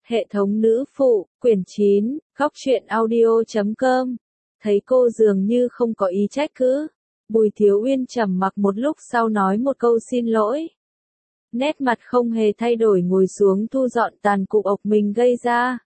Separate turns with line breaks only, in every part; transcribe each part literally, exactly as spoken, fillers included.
Hệ thống nữ phụ, quyển chín, góc truyện audio chấm com. Thấy cô dường như không có ý trách cứ. Bùi Thiếu Uyên trầm mặc một lúc sau nói một câu xin lỗi. Nét mặt không hề thay đổi ngồi xuống thu dọn tàn cục ộc mình gây ra.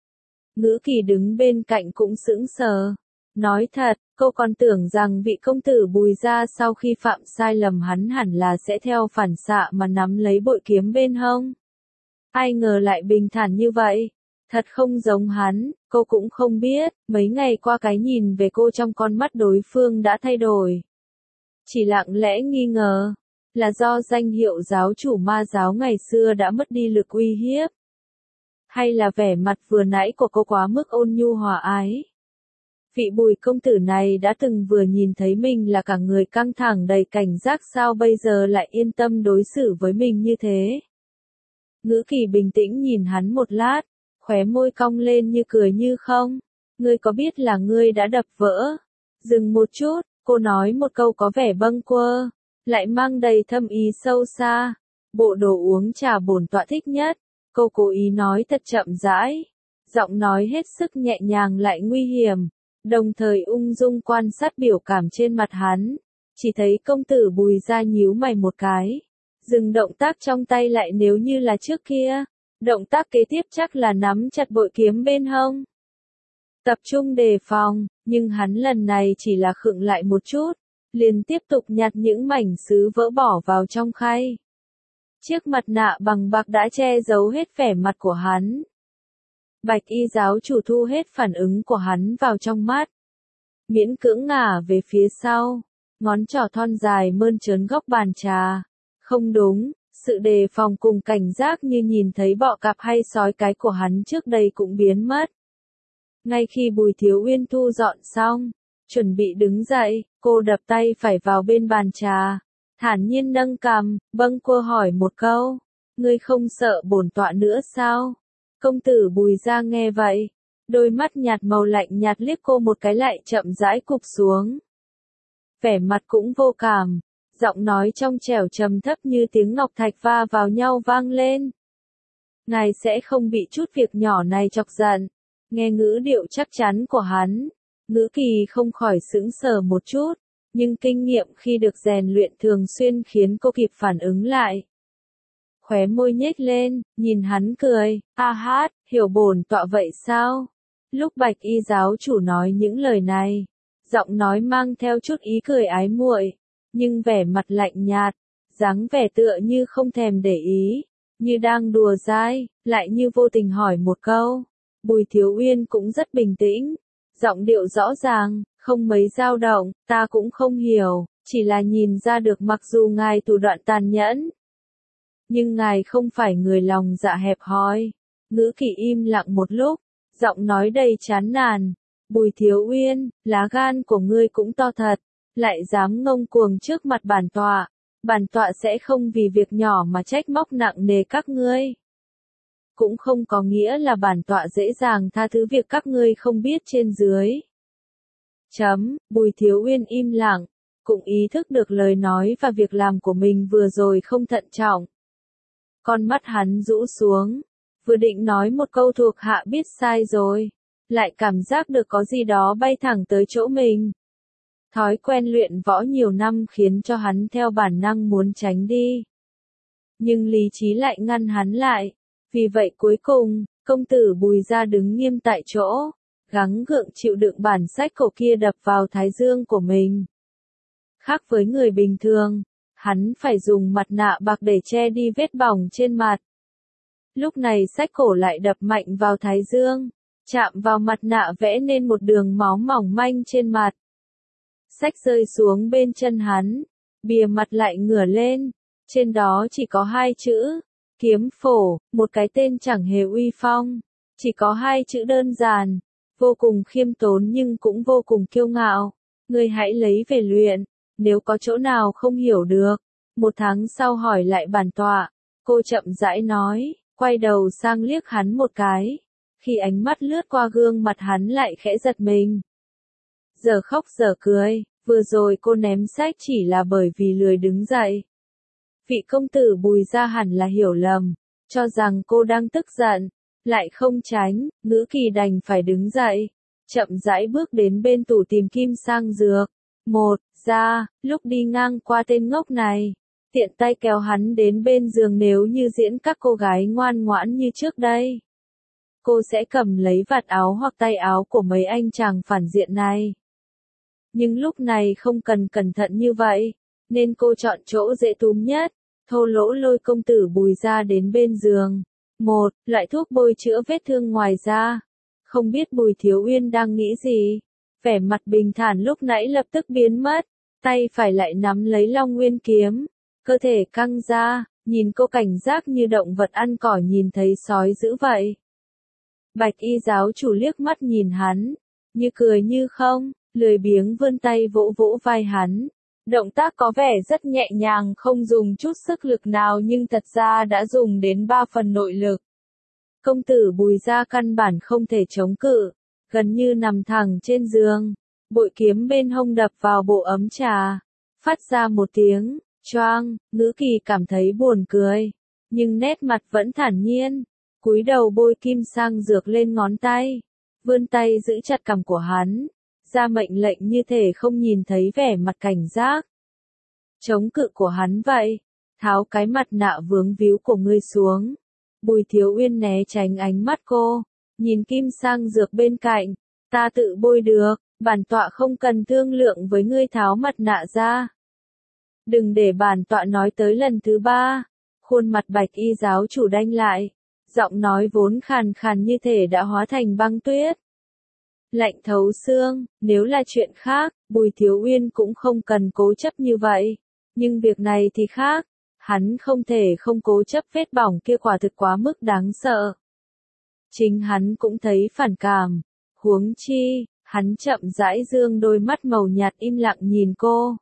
Ngữ Kỳ đứng bên cạnh cũng sững sờ. Nói thật, cô còn tưởng rằng vị công tử Bùi gia sau khi phạm sai lầm hắn hẳn là sẽ theo phản xạ mà nắm lấy bội kiếm bên hông. Ai ngờ lại bình thản như vậy. Thật không giống hắn, cô cũng không biết, mấy ngày qua cái nhìn về cô trong con mắt đối phương đã thay đổi. Chỉ lặng lẽ nghi ngờ, là do danh hiệu giáo chủ ma giáo ngày xưa đã mất đi lực uy hiếp. Hay là vẻ mặt vừa nãy của cô quá mức ôn nhu hòa ái. Vị Bùi công tử này đã từng vừa nhìn thấy mình là cả người căng thẳng đầy cảnh giác, sao bây giờ lại yên tâm đối xử với mình như thế. Ngữ Kỳ bình tĩnh nhìn hắn một lát, khóe môi cong lên như cười như không. Ngươi có biết là ngươi đã đập vỡ? Dừng một chút, cô nói một câu có vẻ bâng quơ, lại mang đầy thâm ý sâu xa. Bộ đồ uống trà bổn tọa thích nhất. Cô cố ý nói thật chậm rãi, giọng nói hết sức nhẹ nhàng lại nguy hiểm, đồng thời ung dung quan sát biểu cảm trên mặt hắn. Chỉ thấy công tử Bùi gia nhíu mày một cái, dừng động tác trong tay lại nếu như là trước kia. Động tác kế tiếp chắc là nắm chặt bội kiếm bên hông. Tập trung đề phòng, nhưng hắn lần này chỉ là khựng lại một chút, liền tiếp tục nhặt những mảnh sứ vỡ bỏ vào trong khay. Chiếc mặt nạ bằng bạc đã che giấu hết vẻ mặt của hắn. Bạch y giáo chủ thu hết phản ứng của hắn vào trong mắt. Miễn cưỡng ngả về phía sau, ngón trỏ thon dài mơn trớn góc bàn trà. Không đúng, sự đề phòng cùng cảnh giác như nhìn thấy bọ cạp hay sói cái của hắn trước đây cũng biến mất. Ngay khi Bùi Thiếu Uyên thu dọn xong, chuẩn bị đứng dậy, cô đập tay phải vào bên bàn trà, thản nhiên nâng cằm, bâng quơ hỏi một câu, ngươi không sợ bổn tọa nữa sao? Công tử Bùi gia nghe vậy, đôi mắt nhạt màu lạnh nhạt liếc cô một cái lại chậm rãi cụp xuống. Vẻ mặt cũng vô cảm, giọng nói trong trẻo trầm thấp như tiếng ngọc thạch va vào nhau vang lên. Ngài sẽ không bị chút việc nhỏ này chọc giận. Nghe ngữ điệu chắc chắn của hắn, Ngữ Kỳ không khỏi sững sờ một chút, nhưng kinh nghiệm khi được rèn luyện thường xuyên khiến cô kịp phản ứng lại. Khóe môi nhếch lên, nhìn hắn cười, a hát, hiểu bổn tọa vậy sao? Lúc Bạch y giáo chủ nói những lời này, giọng nói mang theo chút ý cười ái muội, nhưng vẻ mặt lạnh nhạt, dáng vẻ tựa như không thèm để ý, như đang đùa dai, lại như vô tình hỏi một câu. Bùi Thiếu Uyên cũng rất bình tĩnh, giọng điệu rõ ràng, không mấy dao động, ta cũng không hiểu, chỉ là nhìn ra được mặc dù ngài thủ đoạn tàn nhẫn, nhưng ngài không phải người lòng dạ hẹp hòi. Ngữ Kỳ im lặng một lúc, giọng nói đầy chán nản, Bùi Thiếu Uyên, lá gan của ngươi cũng to thật, lại dám ngông cuồng trước mặt bản tọa, bản tọa sẽ không vì việc nhỏ mà trách móc nặng nề các ngươi. Cũng không có nghĩa là bản tọa dễ dàng tha thứ việc các ngươi không biết trên dưới. Chấm, Bùi Thiếu Uyên im lặng, cũng ý thức được lời nói và việc làm của mình vừa rồi không thận trọng. Con mắt hắn rũ xuống, vừa định nói một câu thuộc hạ biết sai rồi, lại cảm giác được có gì đó bay thẳng tới chỗ mình. Thói quen luyện võ nhiều năm khiến cho hắn theo bản năng muốn tránh đi. Nhưng lý trí lại ngăn hắn lại. Vì vậy cuối cùng, công tử Bùi gia đứng nghiêm tại chỗ, gắng gượng chịu đựng bản sách cổ kia đập vào thái dương của mình. Khác với người bình thường, hắn phải dùng mặt nạ bạc để che đi vết bỏng trên mặt. Lúc này sách cổ lại đập mạnh vào thái dương, chạm vào mặt nạ vẽ nên một đường máu mỏng manh trên mặt. Sách rơi xuống bên chân hắn, bìa mặt lại ngửa lên, trên đó chỉ có hai chữ. Kiếm phổ, một cái tên chẳng hề uy phong, chỉ có hai chữ đơn giản, vô cùng khiêm tốn nhưng cũng vô cùng kiêu ngạo. Ngươi hãy lấy về luyện, nếu có chỗ nào không hiểu được, một tháng sau hỏi lại bản tọa. Cô chậm rãi nói, quay đầu sang liếc hắn một cái, khi ánh mắt lướt qua gương mặt hắn lại khẽ giật mình. Giờ khóc giờ cười, vừa rồi cô ném sách chỉ là bởi vì lười đứng dậy. Vị công tử Bùi gia hẳn là hiểu lầm, cho rằng cô đang tức giận, lại không tránh, Ngữ Kỳ đành phải đứng dậy, chậm rãi bước đến bên tủ tìm kim sang dược. Một, ra, lúc đi ngang qua tên ngốc này, tiện tay kéo hắn đến bên giường nếu như diễn các cô gái ngoan ngoãn như trước đây. Cô sẽ cầm lấy vạt áo hoặc tay áo của mấy anh chàng phản diện này. Nhưng lúc này không cần cẩn thận như vậy, nên cô chọn chỗ dễ túm nhất, thô lỗ lôi công tử Bùi ra đến bên giường. Một, loại thuốc bôi chữa vết thương ngoài da. Không biết Bùi Thiếu Uyên đang nghĩ gì, vẻ mặt bình thản lúc nãy lập tức biến mất, tay phải lại nắm lấy Long Nguyên kiếm, cơ thể căng ra, nhìn cô cảnh giác như động vật ăn cỏ nhìn thấy sói dữ vậy. Bạch y giáo chủ liếc mắt nhìn hắn, như cười như không, lười biếng vươn tay vỗ vỗ vai hắn. Động tác có vẻ rất nhẹ nhàng, không dùng chút sức lực nào nhưng thật ra đã dùng đến ba phần nội lực. Công tử Bùi ra căn bản không thể chống cự, gần như nằm thẳng trên giường, bội kiếm bên hông đập vào bộ ấm trà, phát ra một tiếng choang. Ngữ Kỳ cảm thấy buồn cười, nhưng nét mặt vẫn thản nhiên, cúi đầu bôi kim sang dược lên ngón tay, vươn tay giữ chặt cằm của hắn, ra mệnh lệnh như thể không nhìn thấy vẻ mặt cảnh giác. Chống cự của hắn vậy, tháo cái mặt nạ vướng víu của ngươi xuống. Bùi Thiếu Uyên né tránh ánh mắt cô, nhìn kim sang dược bên cạnh, ta tự bôi được, bản tọa không cần thương lượng với ngươi, tháo mặt nạ ra. Đừng để bản tọa nói tới lần thứ ba. Khuôn mặt Bạch y giáo chủ đanh lại, giọng nói vốn khàn khàn như thể đã hóa thành băng tuyết. Lạnh thấu xương, nếu là chuyện khác, Bùi Thiếu Uyên cũng không cần cố chấp như vậy. Nhưng việc này thì khác, hắn không thể không cố chấp, vết bỏng kia quả thực quá mức đáng sợ. Chính hắn cũng thấy phản cảm, huống chi, hắn chậm rãi dương đôi mắt màu nhạt im lặng nhìn cô.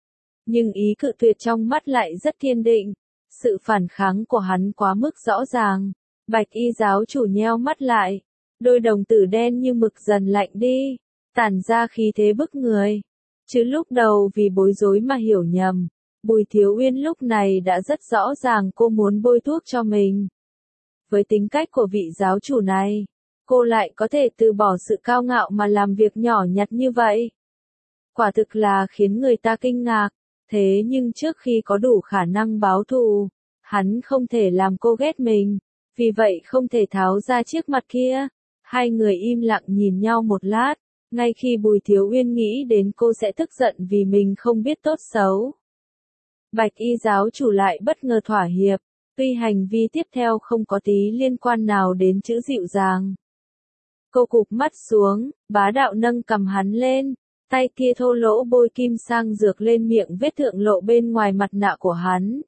Nhưng ý cự tuyệt trong mắt lại rất kiên định, sự phản kháng của hắn quá mức rõ ràng. Bạch y giáo chủ nheo mắt lại, đôi đồng tử đen như mực dần lạnh đi, tản ra khí thế bức người. Chứ lúc đầu vì bối rối mà hiểu nhầm, Bùi Thiếu Uyên lúc này đã rất rõ ràng cô muốn bôi thuốc cho mình. Với tính cách của vị giáo chủ này, cô lại có thể từ bỏ sự cao ngạo mà làm việc nhỏ nhặt như vậy. Quả thực là khiến người ta kinh ngạc, thế nhưng trước khi có đủ khả năng báo thù, hắn không thể làm cô ghét mình, vì vậy không thể tháo ra chiếc mặt kia. Hai người im lặng nhìn nhau một lát, ngay khi Bùi Thiếu Uyên nghĩ đến cô sẽ tức giận vì mình không biết tốt xấu. Bạch y giáo chủ lại bất ngờ thỏa hiệp, tuy hành vi tiếp theo không có tí liên quan nào đến chữ dịu dàng. Cô cụp mắt xuống, bá đạo nâng cầm hắn lên, tay kia thô lỗ bôi kim sang dược lên miệng vết thương lộ bên ngoài mặt nạ của hắn.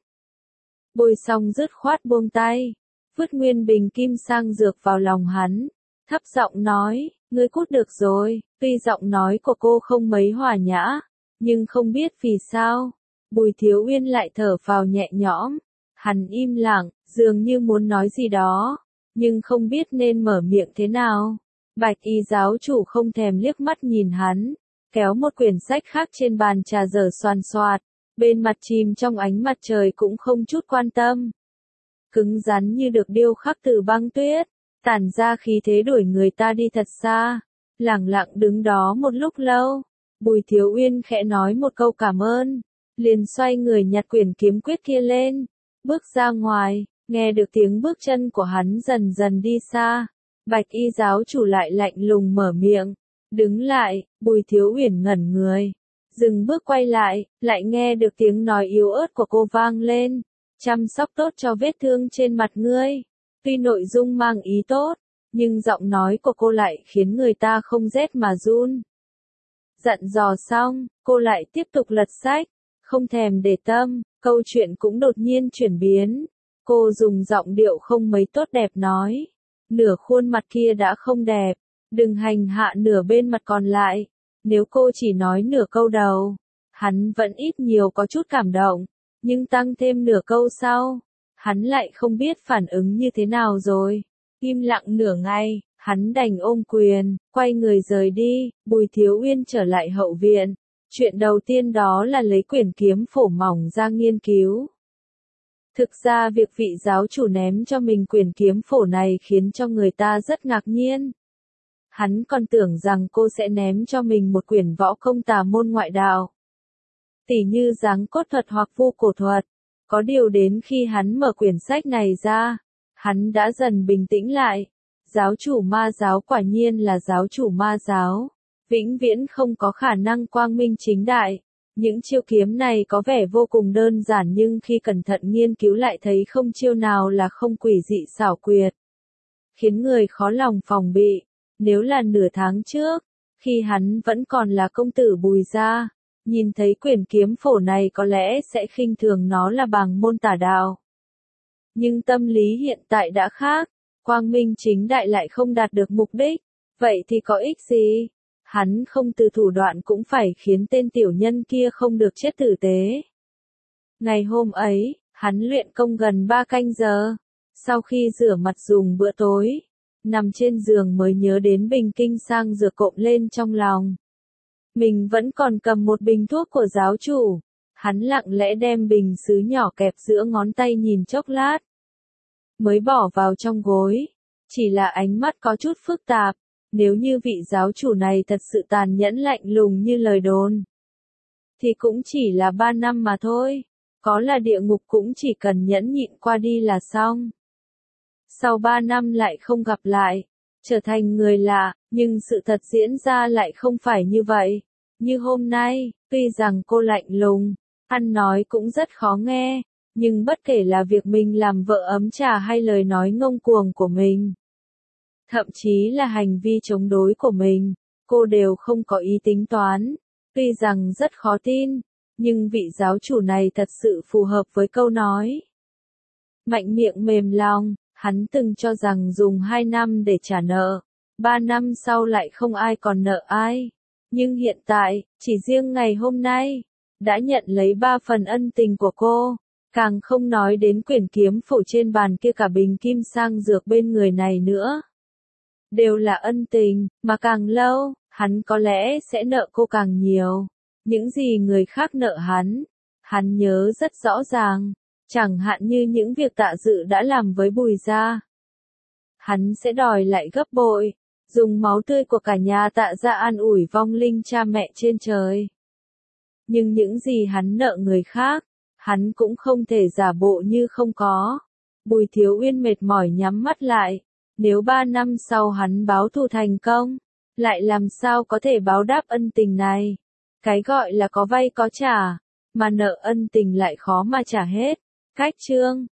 Bôi xong dứt khoát buông tay, vứt nguyên bình kim sang dược vào lòng hắn, thấp giọng nói, ngươi cút được rồi. Tuy giọng nói của cô không mấy hòa nhã, nhưng không biết vì sao, Bùi Thiếu Uyên lại thở phào nhẹ nhõm. Hắn im lặng, dường như muốn nói gì đó, nhưng không biết nên mở miệng thế nào. Bạch y giáo chủ không thèm liếc mắt nhìn hắn, kéo một quyển sách khác trên bàn trà dở xoàn xoạt, bên mặt chìm trong ánh mặt trời cũng không chút quan tâm. Cứng rắn như được điêu khắc từ băng tuyết, tản ra khí thế đuổi người ta đi thật xa. Lẳng lặng đứng đó một lúc lâu, Bùi Thiếu Uyên khẽ nói một câu cảm ơn, liền xoay người nhặt quyển kiếm quyết kia lên, bước ra ngoài, nghe được tiếng bước chân của hắn dần dần đi xa. Bạch y giáo chủ lại lạnh lùng mở miệng, đứng lại. Bùi Thiếu Uyển ngẩn người, dừng bước quay lại, lại nghe được tiếng nói yếu ớt của cô vang lên, chăm sóc tốt cho vết thương trên mặt ngươi. Tuy nội dung mang ý tốt, nhưng giọng nói của cô lại khiến người ta không rét mà run. Dặn dò xong, cô lại tiếp tục lật sách, không thèm để tâm. Câu chuyện cũng đột nhiên chuyển biến, cô dùng giọng điệu không mấy tốt đẹp nói, nửa khuôn mặt kia đã không đẹp, đừng hành hạ nửa bên mặt còn lại. Nếu cô chỉ nói nửa câu đầu, hắn vẫn ít nhiều có chút cảm động, nhưng tăng thêm nửa câu sau, hắn lại không biết phản ứng như thế nào rồi. Im lặng nửa ngày, hắn đành ôm quyền, quay người rời đi. Bùi Thiếu Uyên trở lại hậu viện. Chuyện đầu tiên đó là lấy quyển kiếm phổ mỏng ra nghiên cứu. Thực ra việc vị giáo chủ ném cho mình quyển kiếm phổ này khiến cho người ta rất ngạc nhiên. Hắn còn tưởng rằng cô sẽ ném cho mình một quyển võ công tà môn ngoại đạo, tỉ như giáng cốt thuật hoặc vu cổ thuật. Có điều đến khi hắn mở quyển sách này ra, hắn đã dần bình tĩnh lại. Giáo chủ ma giáo quả nhiên là giáo chủ ma giáo, vĩnh viễn không có khả năng quang minh chính đại. Những chiêu kiếm này có vẻ vô cùng đơn giản nhưng khi cẩn thận nghiên cứu lại thấy không chiêu nào là không quỷ dị xảo quyệt, khiến người khó lòng phòng bị. Nếu là nửa tháng trước, khi hắn vẫn còn là công tử Bùi gia, nhìn thấy quyển kiếm phổ này có lẽ sẽ khinh thường nó là bằng môn tà đạo. Nhưng tâm lý hiện tại đã khác, quang minh chính đại lại không đạt được mục đích, vậy thì có ích gì? Hắn không từ thủ đoạn cũng phải khiến tên tiểu nhân kia không được chết tử tế. Ngày hôm ấy, hắn luyện công gần ba canh giờ. Sau khi rửa mặt dùng bữa tối, nằm trên giường mới nhớ đến bình kinh sang dược cộm lên trong lòng. Mình vẫn còn cầm một bình thuốc của giáo chủ. Hắn lặng lẽ đem bình sứ nhỏ kẹp giữa ngón tay nhìn chốc lát, mới bỏ vào trong gối. Chỉ là ánh mắt có chút phức tạp. Nếu như vị giáo chủ này thật sự tàn nhẫn lạnh lùng như lời đồn, thì cũng chỉ là ba năm mà thôi. Có là địa ngục cũng chỉ cần nhẫn nhịn qua đi là xong. Sau ba năm lại không gặp lại, trở thành người lạ, nhưng sự thật diễn ra lại không phải như vậy. Như hôm nay, tuy rằng cô lạnh lùng, ăn nói cũng rất khó nghe, nhưng bất kể là việc mình làm vợ ấm trà hay lời nói ngông cuồng của mình, thậm chí là hành vi chống đối của mình, cô đều không có ý tính toán. Tuy rằng rất khó tin, nhưng vị giáo chủ này thật sự phù hợp với câu nói mạnh miệng mềm lòng. Hắn từng cho rằng dùng hai năm để trả nợ, ba năm sau lại không ai còn nợ ai. Nhưng hiện tại, chỉ riêng ngày hôm nay, đã nhận lấy ba phần ân tình của cô. Càng không nói đến quyển kiếm phổ trên bàn kia cả bình kim sang dược bên người này nữa. Đều là ân tình, mà càng lâu, hắn có lẽ sẽ nợ cô càng nhiều. Những gì người khác nợ hắn, hắn nhớ rất rõ ràng. Chẳng hạn như những việc Tạ Dự đã làm với Bùi gia, hắn sẽ đòi lại gấp bội, dùng máu tươi của cả nhà Tạ gia an ủi vong linh cha mẹ trên trời. Nhưng những gì hắn nợ người khác, hắn cũng không thể giả bộ như không có. Bùi Thiếu Uyên mệt mỏi nhắm mắt lại. Nếu ba năm sau hắn báo thù thành công, lại làm sao có thể báo đáp ân tình này? Cái gọi là có vay có trả, mà nợ ân tình lại khó mà trả hết. Cách chương